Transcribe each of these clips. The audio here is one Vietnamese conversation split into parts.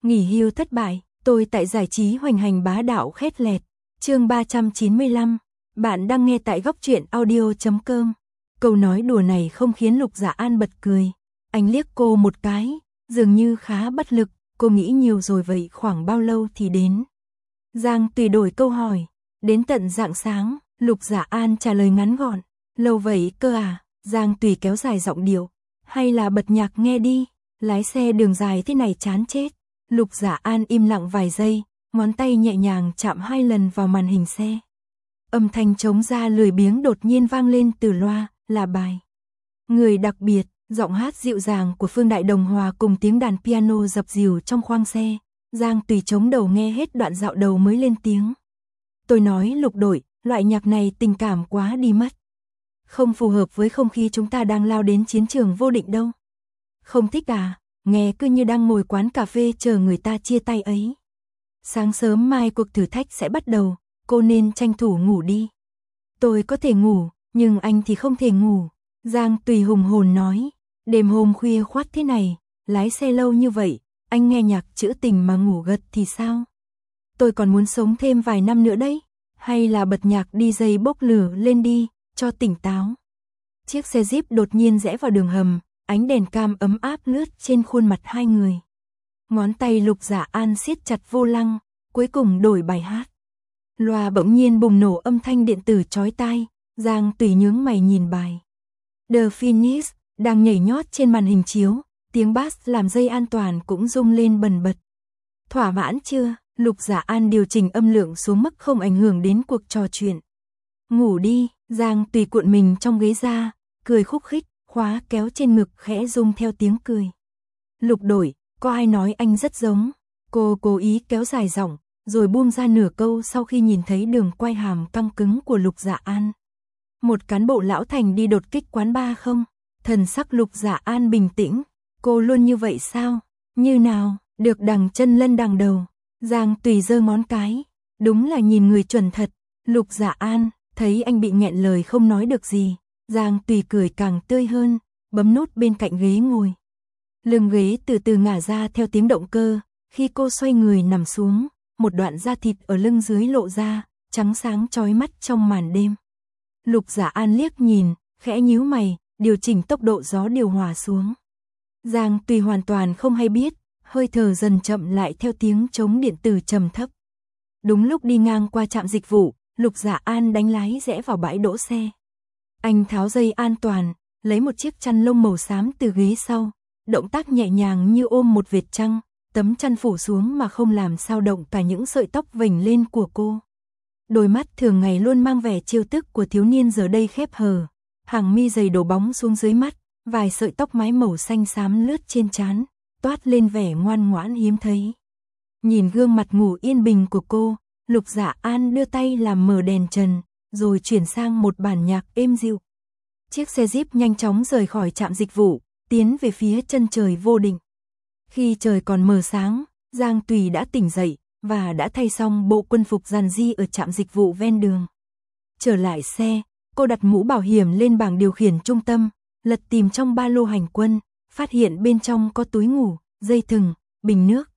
Nghỉ hưu thất bại, tôi tại giải trí hoành hành bá đạo khét lẹt. Chương 395. Bạn đang nghe tại góc truyện audio.com. Câu nói đùa này không khiến Lục Dạ An bật cười. Anh liếc cô một cái, dường như khá bất lực. Cô nghĩ nhiều rồi, vậy khoảng bao lâu thì đến? Giang Tùy đổi câu hỏi. Đến tận rạng sáng. Lục Dạ An trả lời ngắn gọn. Lâu vậy cơ à? Giang Tùy kéo dài giọng điệu. Hay là bật nhạc nghe đi, lái xe đường dài thế này chán chết. Lục Dạ An im lặng vài giây, ngón tay nhẹ nhàng chạm 2 lần vào màn hình xe. Âm thanh trống da lười biếng đột nhiên vang lên từ loa, là bài Người đặc biệt. Giọng hát dịu dàng của Phương Đại Đồng hòa cùng tiếng đàn piano dập dìu trong khoang xe. Giang Tùy chống đầu nghe hết đoạn dạo đầu mới lên tiếng. Tôi nói Lục đội, loại nhạc này tình cảm quá đi mất. Không phù hợp với không khí chúng ta đang lao đến chiến trường vô định đâu. Không thích à? Nghe cứ như đang ngồi quán cà phê chờ người ta chia tay ấy. Sáng sớm mai cuộc thử thách sẽ bắt đầu, cô nên tranh thủ ngủ đi. Tôi có thể ngủ, nhưng anh thì không thể ngủ. Giang Tùy hùng hồn nói. Đêm hôm khuya khoắt thế này, lái xe lâu như vậy, anh nghe nhạc trữ tình mà ngủ gật thì sao? Tôi còn muốn sống thêm vài năm nữa đấy. Hay là bật nhạc DJ bốc lửa lên đi, cho tỉnh táo. Chiếc xe Jeep đột nhiên rẽ vào đường hầm, ánh đèn cam ấm áp lướt trên khuôn mặt hai người. Ngón tay Lục Dạ An siết chặt vô lăng, cuối cùng đổi bài hát. Loa bỗng nhiên bùng nổ âm thanh điện tử chói tai, Giang Tùy nhướng mày nhìn bài The Finish đang nhảy nhót trên màn hình chiếu, tiếng bass làm dây an toàn cũng rung lên bần bật. Thỏa mãn chưa? Lục Dạ An điều chỉnh âm lượng xuống mức không ảnh hưởng đến cuộc trò chuyện. Ngủ đi. Giang Tùy cuộn mình trong ghế ra, cười khúc khích, khóa kéo trên ngực khẽ rung theo tiếng cười. Lục đội, có ai nói anh rất giống? Cô cố ý kéo dài giọng, rồi buông ra nửa câu sau khi nhìn thấy đường quai hàm căng cứng của Lục Dạ An. Một cán bộ lão thành đi đột kích quán bar không? Thần sắc Lục Dạ An bình tĩnh. Cô luôn như vậy sao? Như nào? Được đằng chân lân đằng đầu. Giang Tùy giơ ngón cái. Đúng là nhìn người chuẩn thật. Lục Dạ An thấy anh bị nghẹn lời không nói được gì. Giang Tùy cười càng tươi hơn, bấm nút bên cạnh ghế ngồi. Lưng ghế từ từ ngả ra theo tiếng động cơ. Khi cô xoay người nằm xuống, một đoạn da thịt ở lưng dưới lộ ra, trắng sáng chói mắt trong màn đêm. Lục Dạ An liếc nhìn, khẽ nhíu mày, điều chỉnh tốc độ gió điều hòa xuống. Giang Tùy hoàn toàn không hay biết, hơi thở dần chậm lại theo tiếng trống điện tử trầm thấp. Đúng lúc đi ngang qua trạm dịch vụ, Lục Dạ An đánh lái rẽ vào bãi đỗ xe. Anh tháo dây an toàn, lấy một chiếc chăn lông màu xám từ ghế sau, động tác nhẹ nhàng như ôm một vệt trăng, tấm chăn phủ xuống mà không làm sao động cả những sợi tóc vểnh lên của cô. Đôi mắt thường ngày luôn mang vẻ trêu tức của thiếu niên giờ đây khép hờ, hàng mi dày đổ bóng xuống dưới mắt, vài sợi tóc mái màu xanh xám lướt trên trán, toát lên vẻ ngoan ngoãn hiếm thấy. Nhìn gương mặt ngủ yên bình của cô, Lục Dạ An đưa tay làm mờ đèn trần, rồi chuyển sang một bản nhạc êm dịu. Chiếc xe Jeep nhanh chóng rời khỏi trạm dịch vụ, tiến về phía chân trời vô định. Khi trời còn mờ sáng, Giang Tùy đã tỉnh dậy và đã thay xong bộ quân phục dàn di ở trạm dịch vụ ven đường. Trở lại xe, cô đặt mũ bảo hiểm lên bảng điều khiển trung tâm, lật tìm trong ba lô hành quân, phát hiện bên trong có túi ngủ, dây thừng, bình nước,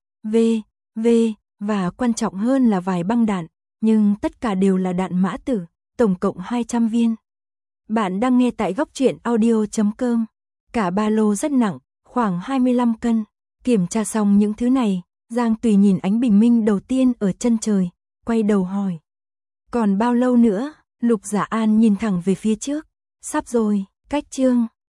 và quan trọng hơn là vài băng đạn, nhưng tất cả đều là đạn mã tử, tổng cộng 200 viên. Bạn đang nghe tại góc truyện audio.com. Cả ba lô rất nặng, khoảng 25 cân. Kiểm tra xong những thứ này, Giang Tùy nhìn ánh bình minh đầu tiên ở chân trời, quay đầu hỏi. Còn bao lâu nữa? Lục Dạ An nhìn thẳng về phía trước. Sắp rồi, cách chương